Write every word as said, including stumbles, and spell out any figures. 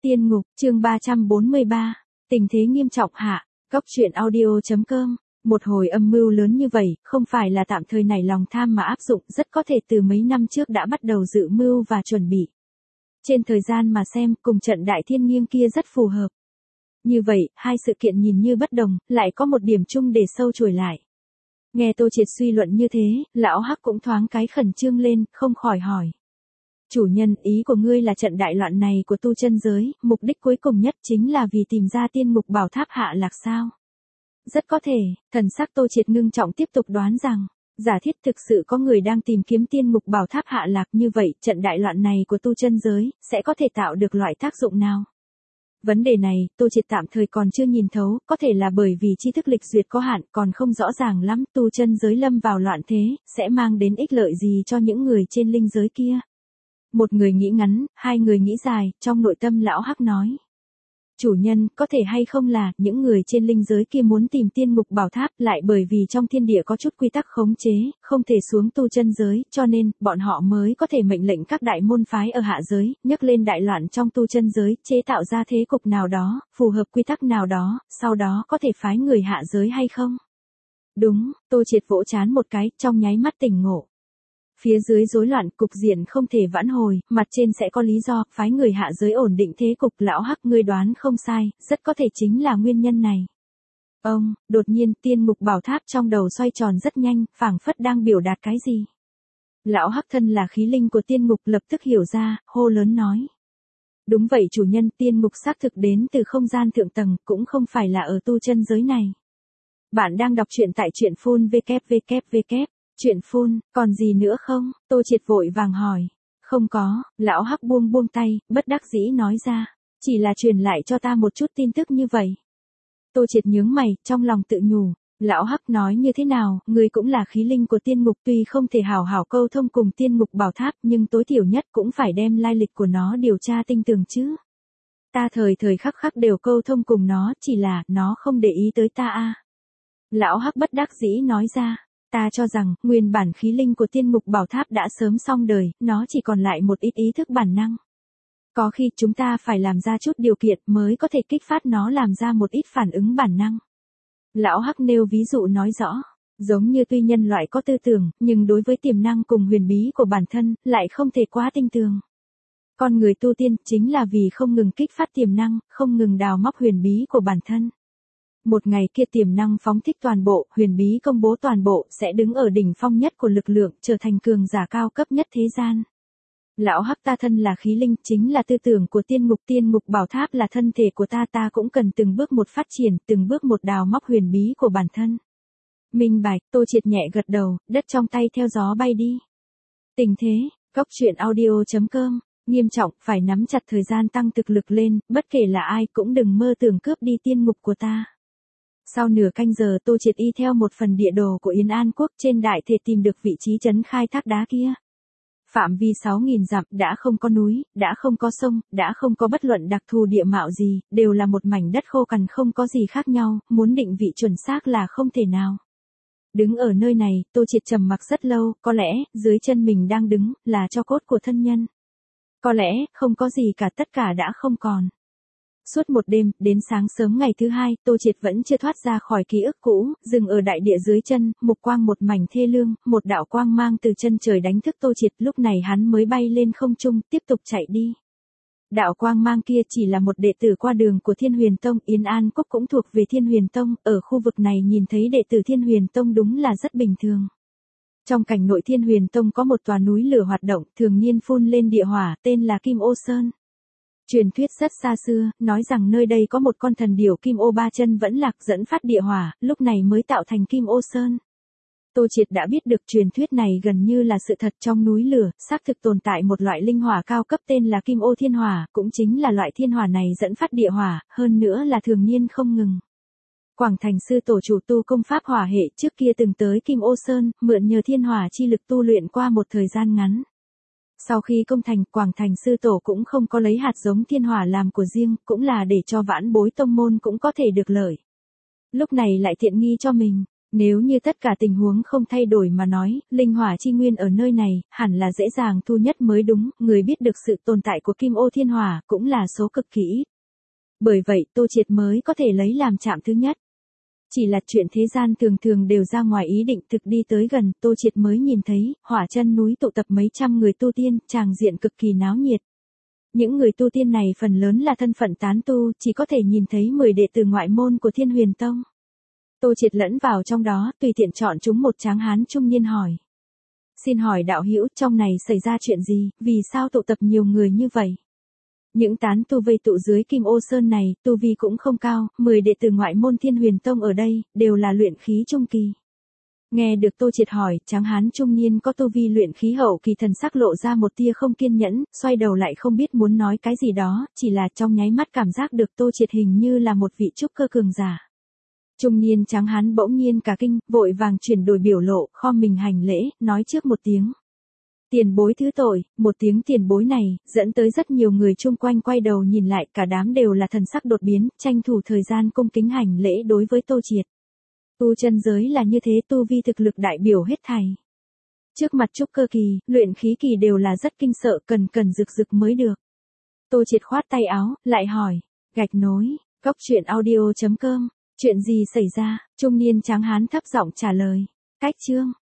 Tiên ngục, chương ba trăm bốn mươi ba, tình thế nghiêm trọng hạ, Cóc truyện audio.com. Một hồi âm mưu lớn như vậy, không phải là tạm thời nảy lòng tham mà áp dụng, rất có thể từ mấy năm trước đã bắt đầu dự mưu và chuẩn bị. Trên thời gian mà xem, cùng trận đại thiên nghiêng kia rất phù hợp. Như vậy, hai sự kiện nhìn như bất đồng, lại có một điểm chung để sâu chuỗi lại. Nghe Tô Triệt suy luận như thế, lão Hắc cũng thoáng cái khẩn trương lên, không khỏi hỏi. Chủ nhân, ý của ngươi là trận đại loạn này của tu chân giới, mục đích cuối cùng nhất chính là vì tìm ra tiên ngục bảo tháp hạ lạc sao? Rất có thể, thần sắc Tô Triệt ngưng trọng tiếp tục đoán rằng, giả thiết thực sự có người đang tìm kiếm tiên ngục bảo tháp hạ lạc như vậy, trận đại loạn này của tu chân giới, sẽ có thể tạo được loại tác dụng nào? Vấn đề này, Tô Triệt tạm thời còn chưa nhìn thấu, có thể là bởi vì tri thức lịch duyệt có hạn, còn không rõ ràng lắm, tu chân giới lâm vào loạn thế, sẽ mang đến ích lợi gì cho những người trên linh giới kia. Một người nghĩ ngắn, hai người nghĩ dài, trong nội tâm lão Hắc nói. Chủ nhân, có thể hay không là, những người trên linh giới kia muốn tìm tiên ngục bảo tháp, lại bởi vì trong thiên địa có chút quy tắc khống chế, không thể xuống tu chân giới, cho nên, bọn họ mới có thể mệnh lệnh các đại môn phái ở hạ giới, nhấc lên đại loạn trong tu chân giới, chế tạo ra thế cục nào đó, phù hợp quy tắc nào đó, sau đó có thể phái người hạ giới hay không? Đúng, Tô Triệt vỗ trán một cái, trong nháy mắt tỉnh ngộ. Phía dưới rối loạn, cục diện không thể vãn hồi, mặt trên sẽ có lý do, phái người hạ giới ổn định thế cục. Lão Hắc, ngươi đoán không sai, rất có thể chính là nguyên nhân này. Ông, đột nhiên tiên ngục bảo tháp trong đầu xoay tròn rất nhanh, phảng phất đang biểu đạt cái gì. Lão Hắc thân là khí linh của tiên ngục lập tức hiểu ra, hô lớn nói. Đúng vậy chủ nhân, tiên ngục xác thực đến từ không gian thượng tầng, cũng không phải là ở tu chân giới này. Bạn đang đọc truyện tại truyện phun www. Chuyện phun, còn gì nữa không? Tô Triệt vội vàng hỏi. Không có, lão Hắc buông buông tay, bất đắc dĩ nói ra. Chỉ là truyền lại cho ta một chút tin tức như vậy. Tô Triệt nhướng mày, trong lòng tự nhủ. Lão Hắc nói như thế nào, ngươi cũng là khí linh của tiên ngục, tuy không thể hào hảo câu thông cùng tiên ngục bảo tháp, nhưng tối thiểu nhất cũng phải đem lai lịch của nó điều tra tinh tường chứ. Ta thời thời khắc khắc đều câu thông cùng nó, chỉ là, nó không để ý tới ta a. Lão Hắc bất đắc dĩ nói ra. Ta cho rằng, nguyên bản khí linh của tiên ngục bảo tháp đã sớm xong đời, nó chỉ còn lại một ít ý thức bản năng. Có khi chúng ta phải làm ra chút điều kiện mới có thể kích phát nó làm ra một ít phản ứng bản năng. Lão Hắc nêu ví dụ nói rõ, giống như tuy nhân loại có tư tưởng, nhưng đối với tiềm năng cùng huyền bí của bản thân, lại không thể quá tinh tường. Con người tu tiên chính là vì không ngừng kích phát tiềm năng, không ngừng đào móc huyền bí của bản thân. Một ngày kia tiềm năng phóng thích toàn bộ, huyền bí công bố toàn bộ, sẽ đứng ở đỉnh phong nhất của lực lượng, trở thành cường giả cao cấp nhất thế gian. Lão Hắc, ta thân là khí linh, chính là tư tưởng của tiên ngục, tiên ngục bảo tháp là thân thể của ta, ta cũng cần từng bước một phát triển, từng bước một đào móc huyền bí của bản thân. Minh bạch, Tô Triệt nhẹ gật đầu, đất trong tay theo gió bay đi. Tình thế, Cóc truyện audio.com, nghiêm trọng, phải nắm chặt thời gian tăng thực lực lên, bất kể là ai cũng đừng mơ tưởng cướp đi tiên ngục của ta. Sau nửa canh giờ Tô Triệt y theo một phần địa đồ của Yên An Quốc trên đại thể tìm được vị trí trấn khai thác đá kia. Phạm vi sáu nghìn dặm, đã không có núi, đã không có sông, đã không có bất luận đặc thù địa mạo gì, đều là một mảnh đất khô cằn không có gì khác nhau, muốn định vị chuẩn xác là không thể nào. Đứng ở nơi này, Tô Triệt trầm mặc rất lâu, có lẽ, dưới chân mình đang đứng, là tro cốt của thân nhân. Có lẽ, không có gì cả, tất cả đã không còn. Suốt một đêm, đến sáng sớm ngày thứ hai, Tô Triệt vẫn chưa thoát ra khỏi ký ức cũ, dừng ở đại địa dưới chân, mục quang một mảnh thê lương, một đạo quang mang từ chân trời đánh thức Tô Triệt, lúc này hắn mới bay lên không trung, tiếp tục chạy đi. Đạo quang mang kia chỉ là một đệ tử qua đường của Thiên Huyền Tông, Yên An Quốc cũng thuộc về Thiên Huyền Tông, ở khu vực này nhìn thấy đệ tử Thiên Huyền Tông đúng là rất bình thường. Trong cảnh nội Thiên Huyền Tông có một tòa núi lửa hoạt động, thường niên phun lên địa hỏa, tên là Kim Ô Sơn. Truyền thuyết rất xa xưa, nói rằng nơi đây có một con thần điểu Kim Ô ba chân vẫn lạc dẫn phát địa hỏa, lúc này mới tạo thành Kim Ô Sơn. Tô Triệt đã biết được truyền thuyết này gần như là sự thật, trong núi lửa, xác thực tồn tại một loại linh hỏa cao cấp tên là Kim Ô Thiên Hỏa, cũng chính là loại thiên hỏa này dẫn phát địa hỏa, hơn nữa là thường niên không ngừng. Quảng Thành sư tổ chủ tu công pháp hỏa hệ trước kia từng tới Kim Ô Sơn, mượn nhờ thiên hỏa chi lực tu luyện qua một thời gian ngắn. Sau khi công thành, Quảng Thành sư tổ cũng không có lấy hạt giống thiên hỏa làm của riêng, cũng là để cho vãn bối tông môn cũng có thể được lợi. Lúc này lại tiện nghi cho mình. Nếu như tất cả tình huống không thay đổi mà nói, linh hỏa chi nguyên ở nơi này, hẳn là dễ dàng thu nhất mới đúng, người biết được sự tồn tại của kim ô thiên hỏa, cũng là số cực kỳ ít. Bởi vậy Tô Triệt mới có thể lấy làm chạm thứ nhất. Chỉ là chuyện thế gian thường thường đều ra ngoài ý định, thực đi tới gần, Tô Triệt mới nhìn thấy, hỏa chân núi tụ tập mấy trăm người tu tiên, tràng diện cực kỳ náo nhiệt. Những người tu tiên này phần lớn là thân phận tán tu, chỉ có thể nhìn thấy mười đệ tử ngoại môn của Thiên Huyền Tông. Tô Triệt lẫn vào trong đó, tùy tiện chọn chúng một tráng hán trung niên hỏi. Xin hỏi đạo hữu, trong này xảy ra chuyện gì, vì sao tụ tập nhiều người như vậy? Những tán tu vây tụ dưới Kim Ô Sơn này, tu vi cũng không cao, mười đệ tử ngoại môn Thiên Huyền Tông ở đây, đều là luyện khí trung kỳ. Nghe được Tô Triệt hỏi, tráng hán trung niên có tu vi luyện khí hậu kỳ, thần sắc lộ ra một tia không kiên nhẫn, xoay đầu lại không biết muốn nói cái gì đó, chỉ là trong nháy mắt cảm giác được Tô Triệt hình như là một vị trúc cơ cường giả. Trung niên tráng hán bỗng nhiên cả kinh, vội vàng chuyển đổi biểu lộ, khom mình hành lễ, nói trước một tiếng. Tiền bối thứ tội, một tiếng tiền bối này, dẫn tới rất nhiều người chung quanh quay đầu nhìn lại, cả đám đều là thần sắc đột biến, tranh thủ thời gian cung kính hành lễ đối với Tô Triệt. Tu chân giới là như thế, tu vi thực lực đại biểu hết thảy. Trước mặt trúc cơ kỳ, luyện khí kỳ đều là rất kinh sợ, cần cần rực rực mới được. Tô Triệt khoát tay áo, lại hỏi, gạch nối, góc truyện audio chấm com, chuyện gì xảy ra, trung niên tráng hán thấp giọng trả lời, cách chương.